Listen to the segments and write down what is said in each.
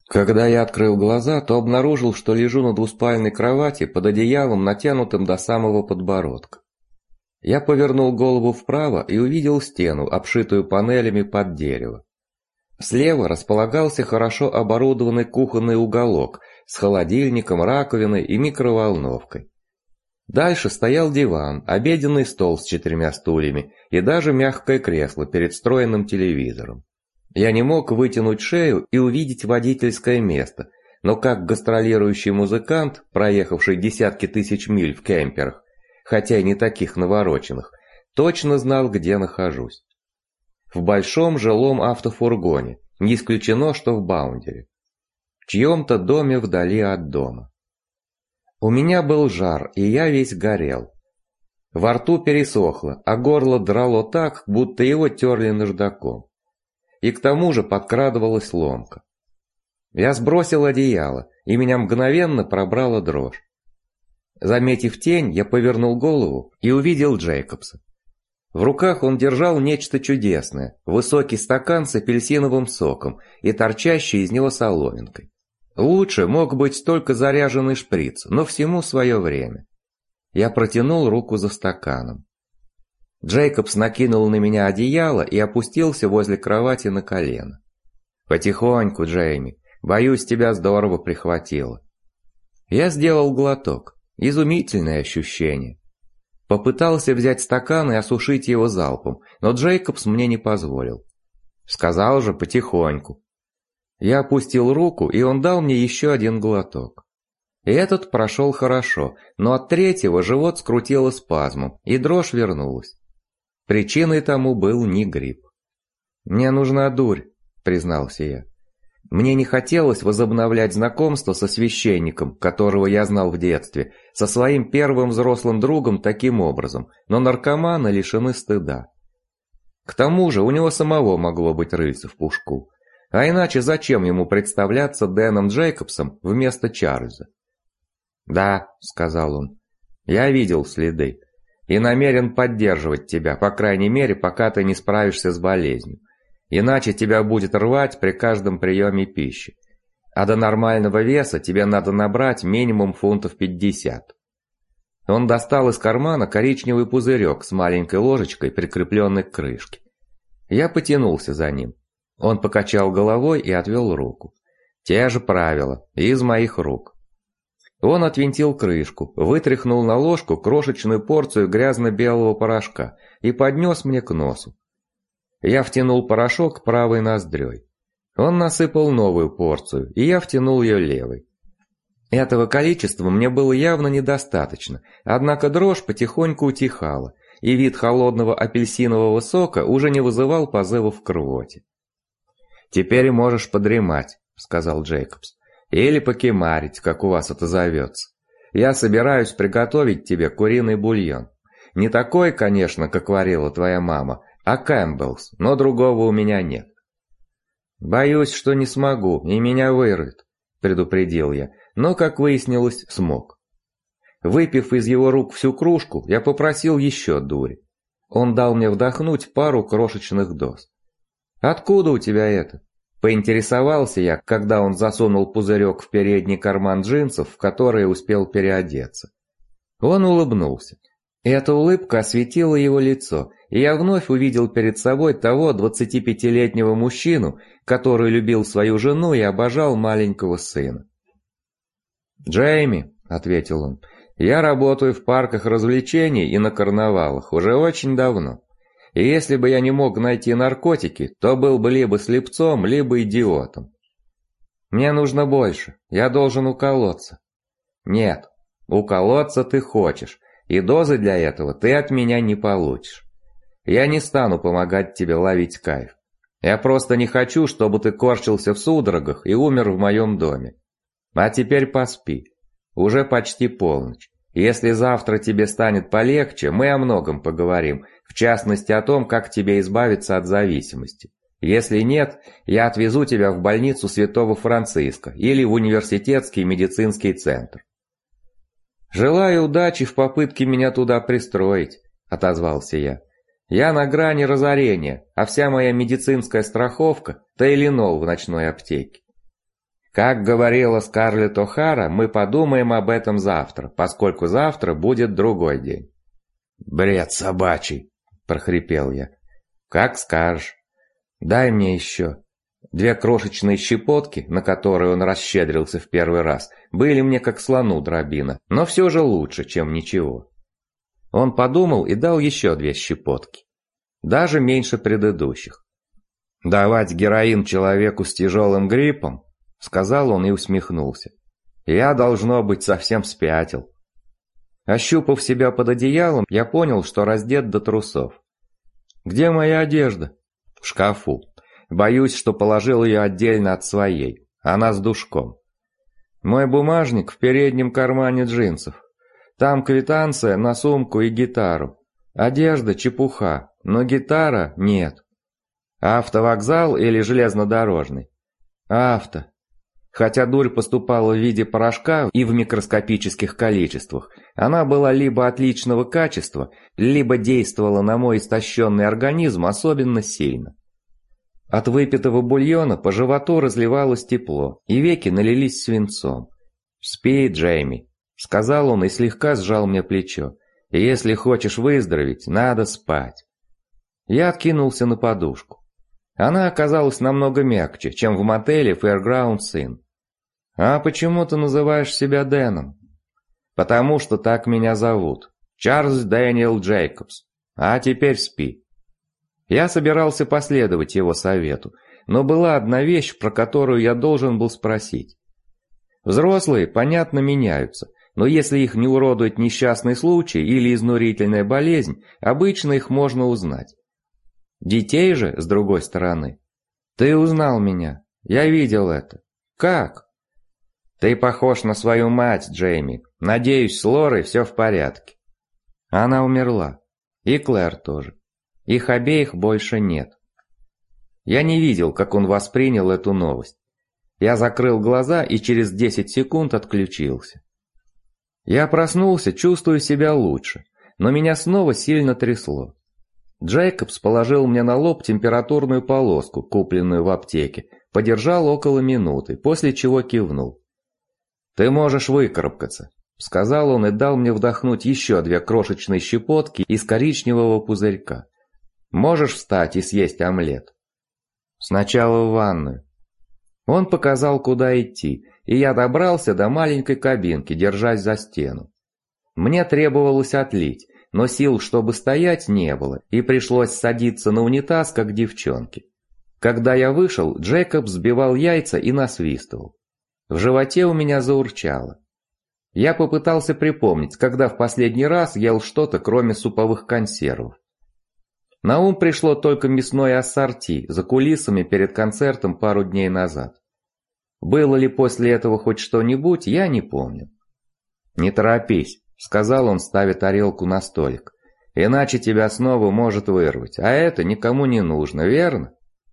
Когда я открыл глаза, то обнаружил, что лежу на двуспальной кровати под одеялом, натянутым до самого подбородка. Я повернул голову вправо и увидел стену, обшитую панелями под дерево. Слева располагался хорошо оборудованный кухонный уголок с холодильником, раковиной и микроволновкой. Дальше стоял диван, обеденный стол с 4 стульями и даже мягкое кресло перед встроенным телевизором. Я не мог вытянуть шею и увидеть водительское место, но как гастролирующий музыкант, проехавший десятки тысяч миль в кемперах, хотя и не таких навороченных, точно знал, где нахожусь. В большом жилом автофургоне, не исключено, что в Баундере. В чьем-то доме вдали от дома. У меня был жар, и я весь горел. Во рту пересохло, а горло драло так, будто его терли наждаком. И к тому же подкрадывалась ломка. Я сбросил одеяло, и меня мгновенно пробрала дрожь. Заметив тень, я повернул голову и увидел Джейкобса. В руках он держал нечто чудесное, высокий стакан с апельсиновым соком и торчащей из него соломинкой. Лучше мог быть только заряженный шприц, но всему свое время. Я протянул руку за стаканом. Джейкобс накинул на меня одеяло и опустился возле кровати на колено. «Потихоньку, Джейми, боюсь, тебя здорово прихватило». Я сделал глоток. Изумительное ощущение. Попытался взять стакан и осушить его залпом, но Джейкобс мне не позволил. Сказал же потихоньку. Я опустил руку, и он дал мне еще один глоток. И этот прошел хорошо, но от третьего живот скрутило спазмом, и дрожь вернулась. Причиной тому был не грипп. «Мне нужна дурь», — признался я. Мне не хотелось возобновлять знакомство со священником, которого я знал в детстве, со своим первым взрослым другом таким образом, но наркоманы лишены стыда. К тому же у него самого могло быть рыльце в пушку. А иначе зачем ему представляться Дэном Джейкобсом вместо Чарльза? «Да», — сказал он, — «я видел следы и намерен поддерживать тебя, по крайней мере, пока ты не справишься с болезнью. Иначе тебя будет рвать при каждом приеме пищи. А до нормального веса тебе надо набрать минимум фунтов 50. Он достал из кармана коричневый пузырек с маленькой ложечкой, прикрепленной к крышке. Я потянулся за ним. Он покачал головой и отвел руку. Те же правила, из моих рук. Он отвинтил крышку, вытряхнул на ложку крошечную порцию грязно-белого порошка и поднес мне к носу. Я втянул порошок правой ноздрёй. Он насыпал новую порцию, и я втянул ее левой. Этого количества мне было явно недостаточно, однако дрожь потихоньку утихала, и вид холодного апельсинового сока уже не вызывал позывов к рвоте. «Теперь можешь подремать», — сказал Джейкобс, — «или покемарить, как у вас это зовется. Я собираюсь приготовить тебе куриный бульон. Не такой, конечно, как варила твоя мама, а Кэмпбеллс, но другого у меня нет». «Боюсь, что не смогу, и меня вырвет», — предупредил я, но, как выяснилось, смог. Выпив из его рук всю кружку, я попросил еще дури. Он дал мне вдохнуть пару крошечных доз. «Откуда у тебя это?» — поинтересовался я, когда он засунул пузырек в передний карман джинсов, в которые успел переодеться. Он улыбнулся. Эта улыбка осветила его лицо, и я вновь увидел перед собой того 25-летнего мужчину, который любил свою жену и обожал маленького сына. «Джейми», — ответил он, — «я работаю в парках развлечений и на карнавалах уже очень давно. И если бы я не мог найти наркотики, то был бы либо слепцом, либо идиотом. Мне нужно больше, я должен уколоться». «Нет, уколоться ты хочешь, и дозы для этого ты от меня не получишь. Я не стану помогать тебе ловить кайф. Я просто не хочу, чтобы ты корчился в судорогах и умер в моем доме. А теперь поспи. Уже почти полночь. Если завтра тебе станет полегче, мы о многом поговорим, в частности о том, как тебе избавиться от зависимости. Если нет, я отвезу тебя в больницу Святого Франциска или в университетский медицинский центр». «Желаю удачи в попытке меня туда пристроить», — отозвался я. «Я на грани разорения, а вся моя медицинская страховка — тайленол в ночной аптеке». Как говорила Скарлетт О'Хара, мы подумаем об этом завтра, поскольку завтра будет другой день. «Бред собачий!» – прохрипел я. «Как скажешь. Дай мне еще». 2 крошечные щепотки, на которые он расщедрился в первый раз, были мне как слону дробина, но все же лучше, чем ничего. Он подумал и дал еще 2 щепотки. Даже меньше предыдущих. «Давать героин человеку с тяжелым гриппом?» — сказал он и усмехнулся. «Я, должно быть, совсем спятил». Ощупав себя под одеялом, я понял, что раздет до трусов. «Где моя одежда?» «В шкафу. Боюсь, что положил ее отдельно от своей. Она с душком. Мой бумажник в переднем кармане джинсов. Там квитанция на сумку и гитару. Одежда чепуха, но гитара нет. Автовокзал или железнодорожный? Авто. Хотя дурь поступала в виде порошка и в микроскопических количествах, она была либо отличного качества, либо действовала на мой истощенный организм особенно сильно. От выпитого бульона по животу разливалось тепло, и веки налились свинцом. «Спи, Джейми», — сказал он и слегка сжал мне плечо. «Если хочешь выздороветь, надо спать». Я откинулся на подушку. Она оказалась намного мягче, чем в мотеле Fairgrounds Inn. «А почему ты называешь себя Дэном?» «Потому что так меня зовут. Чарльз Дэниел Джейкобс. А теперь спи». Я собирался последовать его совету, но была одна вещь, про которую я должен был спросить. Взрослые, понятно, меняются, но если их не уродует несчастный случай или изнурительная болезнь, обычно их можно узнать. Детей же, с другой стороны. Ты узнал меня. Я видел это. Как? Ты похож на свою мать, Джейми. Надеюсь, с Лорой все в порядке. Она умерла. И Клэр тоже. Их обеих больше нет. Я не видел, как он воспринял эту новость. Я закрыл глаза и через 10 секунд отключился. Я проснулся, чувствуя себя лучше, но меня снова сильно трясло. Джейкобс положил мне на лоб температурную полоску, купленную в аптеке, подержал около минуты, после чего кивнул. «Ты можешь выкарабкаться», — сказал он и дал мне вдохнуть еще 2 крошечные щепотки из коричневого пузырька. «Можешь встать и съесть омлет?» «Сначала в ванную». Он показал, куда идти, и я добрался до маленькой кабинки, держась за стену. Мне требовалось отлить, но сил, чтобы стоять, не было, и пришлось садиться на унитаз, как девчонке. Когда я вышел, Джейкоб сбивал яйца и насвистывал. В животе у меня заурчало. Я попытался припомнить, когда в последний раз ел что-то, кроме суповых консервов. На ум пришло только мясное ассорти за кулисами перед концертом пару дней назад. Было ли после этого хоть что-нибудь, я не помню. «Не торопись», — сказал он, ставя тарелку на столик. «Иначе тебя снова может вырвать, а это никому не нужно, верно?»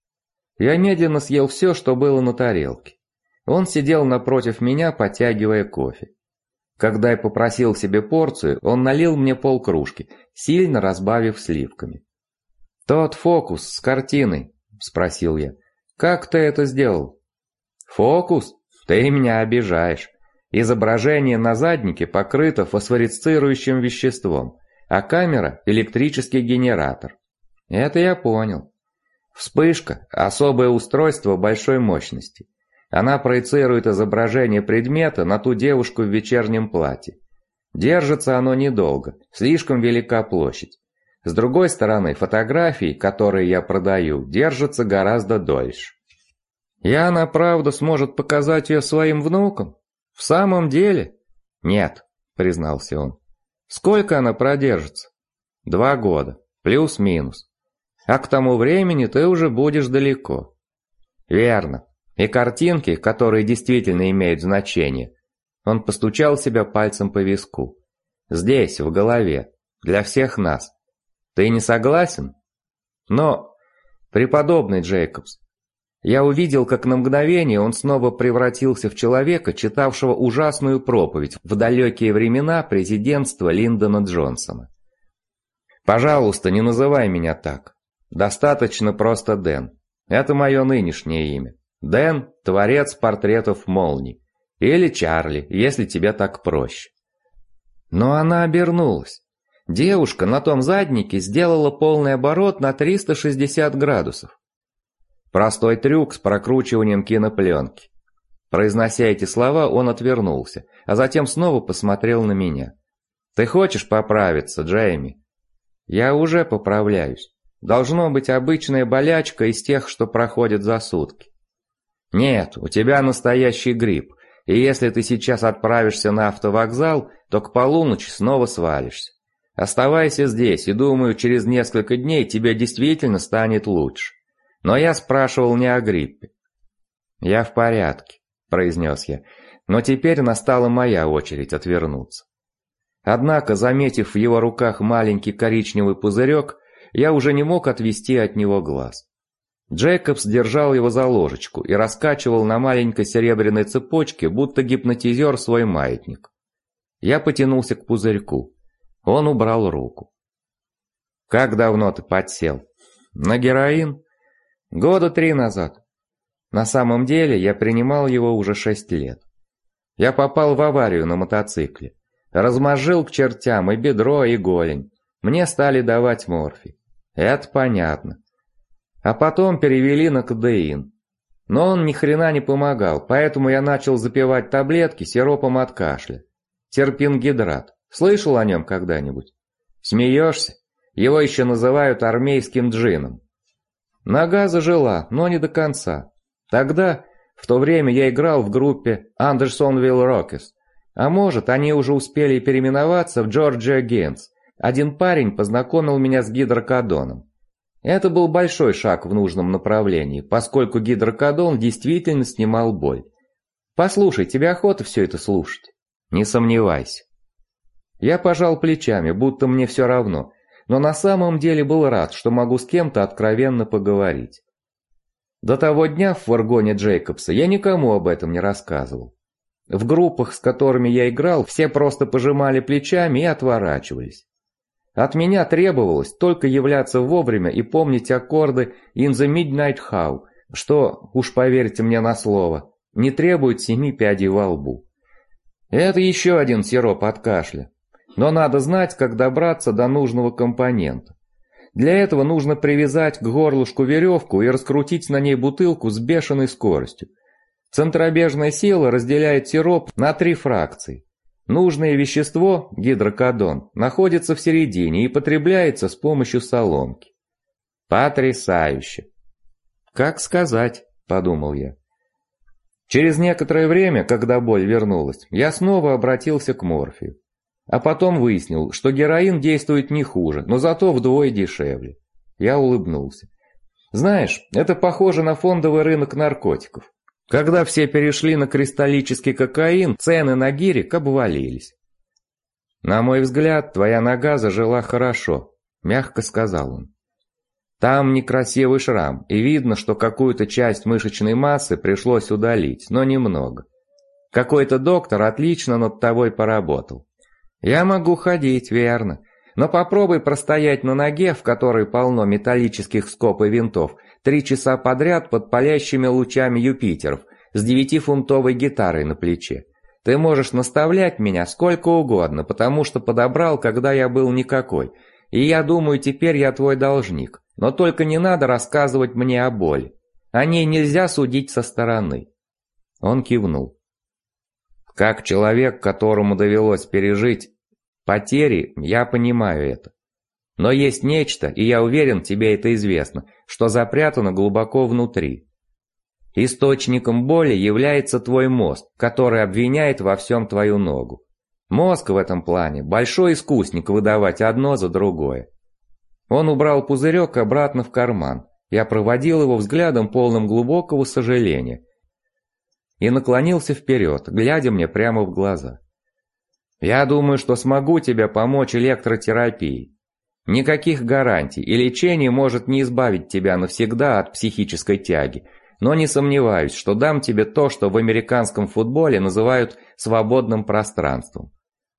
Я медленно съел все, что было на тарелке. Он сидел напротив меня, потягивая кофе. Когда я попросил себе порцию, он налил мне полкружки, сильно разбавив сливками. «Тот фокус с картиной», — спросил я. «Как ты это сделал?» «Фокус? Ты меня обижаешь. Изображение на заднике покрыто фосфорисцирующим веществом, а камера — электрический генератор». «Это я понял. Вспышка — особое устройство большой мощности. Она проецирует изображение предмета на ту девушку в вечернем платье. Держится оно недолго, слишком велика площадь. С другой стороны, фотографии, которые я продаю, держатся гораздо дольше. И она, правда, сможет показать ее своим внукам? В самом деле? Нет, признался он. Сколько она продержится? 2 года, плюс-минус. А к тому времени ты уже будешь далеко. Верно. И картинки, которые действительно имеют значение. Он постучал себя пальцем по виску. Здесь, в голове, для всех нас. Ты не согласен? Но, преподобный Джейкобс, я увидел, как на мгновение он снова превратился в человека, читавшего ужасную проповедь в далекие времена президентства Линдона Джонсона. Пожалуйста, не называй меня так. Достаточно просто Дэн. Это мое нынешнее имя. Дэн – творец портретов молний. Или Чарли, если тебе так проще. Но она обернулась. Девушка на том заднике сделала полный оборот на 360 градусов. Простой трюк с прокручиванием кинопленки. Произнося эти слова, он отвернулся, а затем снова посмотрел на меня. «Ты хочешь поправиться, Джейми?» «Я уже поправляюсь. Должно быть обычная болячка из тех, что проходят за сутки». «Нет, у тебя настоящий грипп, и если ты сейчас отправишься на автовокзал, то к полуночи снова свалишься. Оставайся здесь, и думаю, через несколько дней тебе действительно станет лучше. Но я спрашивал не о гриппе». «Я в порядке», — произнес я, но теперь настала моя очередь отвернуться. Однако, заметив в его руках маленький коричневый пузырек, я уже не мог отвести от него глаз. Джейкобс держал его за ложечку и раскачивал на маленькой серебряной цепочке, будто гипнотизер, свой маятник. Я потянулся к пузырьку. Он убрал руку. «Как давно ты подсел?» «На героин?» 3 года назад. На самом деле я принимал его уже 6 лет. Я попал в аварию на мотоцикле. Размозжил к чертям и бедро, и голень. Мне стали давать морфий. Это понятно. А потом перевели на кодеин. Но он ни хрена не помогал, поэтому я начал запивать таблетки сиропом от кашля. Терпингидрат. Слышал о нем когда-нибудь? Смеешься? Его еще называют армейским джином. Нога зажила, но не до конца. Тогда, в то время я играл в группе Andersonville Rockets. А может, они уже успели переименоваться в Georgia Gens. Один парень познакомил меня с гидрокодоном. Это был большой шаг в нужном направлении, поскольку гидрокодон действительно снимал боль. Послушай, тебе охота все это слушать? Не сомневайся. Я пожал плечами, будто мне все равно, но на самом деле был рад, что могу с кем-то откровенно поговорить. До того дня в фургоне Джейкобса я никому об этом не рассказывал. В группах, с которыми я играл, все просто пожимали плечами и отворачивались. От меня требовалось только являться вовремя и помнить аккорды «In the Midnight Hour», что, уж поверьте мне на слово, не требует 7 пядей во лбу. Это еще один сироп от кашля. Но надо знать, как добраться до нужного компонента. Для этого нужно привязать к горлышку веревку и раскрутить на ней бутылку с бешеной скоростью. Центробежная сила разделяет сироп на 3 фракции. Нужное вещество, гидрокодон, находится в середине и потребляется с помощью соломки. Потрясающе. Как сказать, подумал я. Через некоторое время, когда боль вернулась, я снова обратился к морфию. А потом выяснил, что героин действует не хуже, но зато вдвое дешевле. Я улыбнулся. Знаешь, это похоже на фондовый рынок наркотиков. Когда все перешли на кристаллический кокаин, цены на гирик обвалились. «На мой взгляд, твоя нога зажила хорошо», — мягко сказал он. «Там некрасивый шрам, и видно, что какую-то часть мышечной массы пришлось удалить, но немного. Какой-то доктор отлично над тобой поработал. Я могу ходить, верно, но попробуй простоять на ноге, в которой полно металлических скоб и винтов, 3 часа подряд под палящими лучами Юпитеров с 9-фунтовой гитарой на плече. Ты можешь наставлять меня сколько угодно, потому что подобрал, когда я был никакой, и я думаю, теперь я твой должник, но только не надо рассказывать мне о боли. О ней нельзя судить со стороны». Он кивнул. Как человек, которому довелось пережить потери, я понимаю это. Но есть нечто, и я уверен, тебе это известно, что запрятано глубоко внутри. Источником боли является твой мозг, который обвиняет во всем твою ногу. Мозг в этом плане большой искусник выдавать одно за другое. Он убрал пузырек обратно в карман. Я проводил его взглядом, полным глубокого сожаления, и наклонился вперед, глядя мне прямо в глаза. «Я думаю, что смогу тебе помочь электротерапией. Никаких гарантий, и лечение может не избавить тебя навсегда от психической тяги, но не сомневаюсь, что дам тебе то, что в американском футболе называют свободным пространством.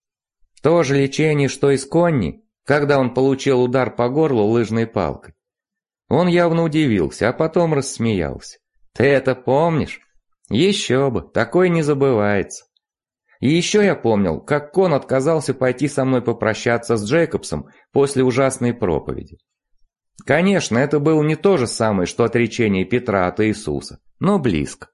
То же лечение, что и с Конни, когда он получил удар по горлу лыжной палкой». Он явно удивился, а потом рассмеялся. Ты это помнишь? Еще бы, такое не забывается. И еще я помнил, как Кон отказался пойти со мной попрощаться с Джейкобсом после ужасной проповеди. Конечно, это было не то же самое, что отречение Петра от Иисуса, но близко.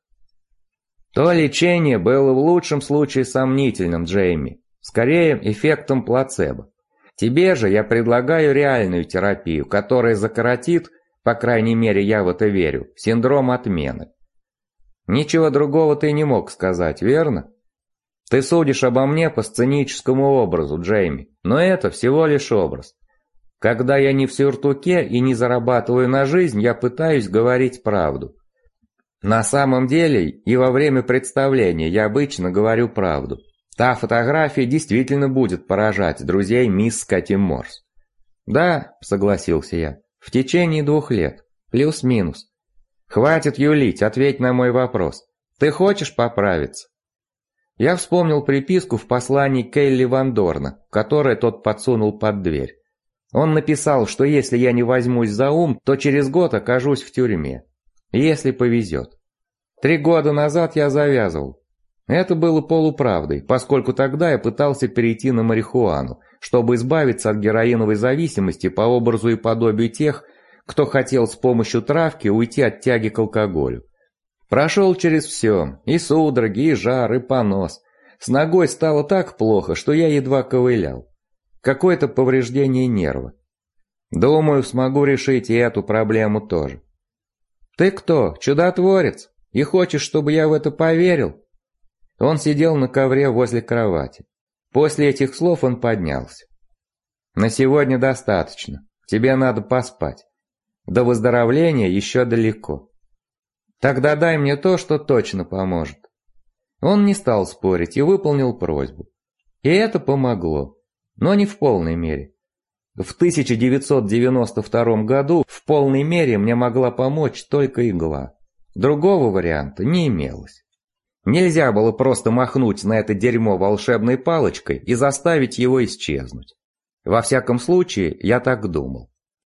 То лечение было в лучшем случае сомнительным, Джейми, скорее эффектом плацебо. Тебе же я предлагаю реальную терапию, которая закоротит, по крайней мере я в это верю, синдром отмены. Ничего другого ты не мог сказать, верно? Ты судишь обо мне по сценическому образу, Джейми, но это всего лишь образ. Когда я не в сюртуке и не зарабатываю на жизнь, я пытаюсь говорить правду. На самом деле и во время представления я обычно говорю правду. Та фотография действительно будет поражать друзей мисс Кэти Морс. Да, согласился я, в течение 2 лет, плюс-минус. Хватит юлить, ответь на мой вопрос. Ты хочешь поправиться? Я вспомнил приписку в послании Келли Ван Дорна, которое тот подсунул под дверь. Он написал, что если я не возьмусь за ум, то через год окажусь в тюрьме. Если повезет. 3 года назад я завязывал. Это было полуправдой, поскольку тогда я пытался перейти на марихуану, чтобы избавиться от героиновой зависимости по образу и подобию тех, кто хотел с помощью травки уйти от тяги к алкоголю. Прошел через все, и судороги, и жар, и понос. С ногой стало так плохо, что я едва ковылял. Какое-то повреждение нерва. Думаю, смогу решить и эту проблему тоже. Ты кто, чудотворец? И хочешь, чтобы я в это поверил? Он сидел на ковре возле кровати. После этих слов он поднялся. На сегодня достаточно. Тебе надо поспать. До выздоровления еще далеко. Тогда дай мне то, что точно поможет. Он не стал спорить и выполнил просьбу. И это помогло, но не в полной мере. В 1992 году в полной мере мне могла помочь только игла. Другого варианта не имелось. Нельзя было просто махнуть на это дерьмо волшебной палочкой и заставить его исчезнуть. Во всяком случае, я так думал.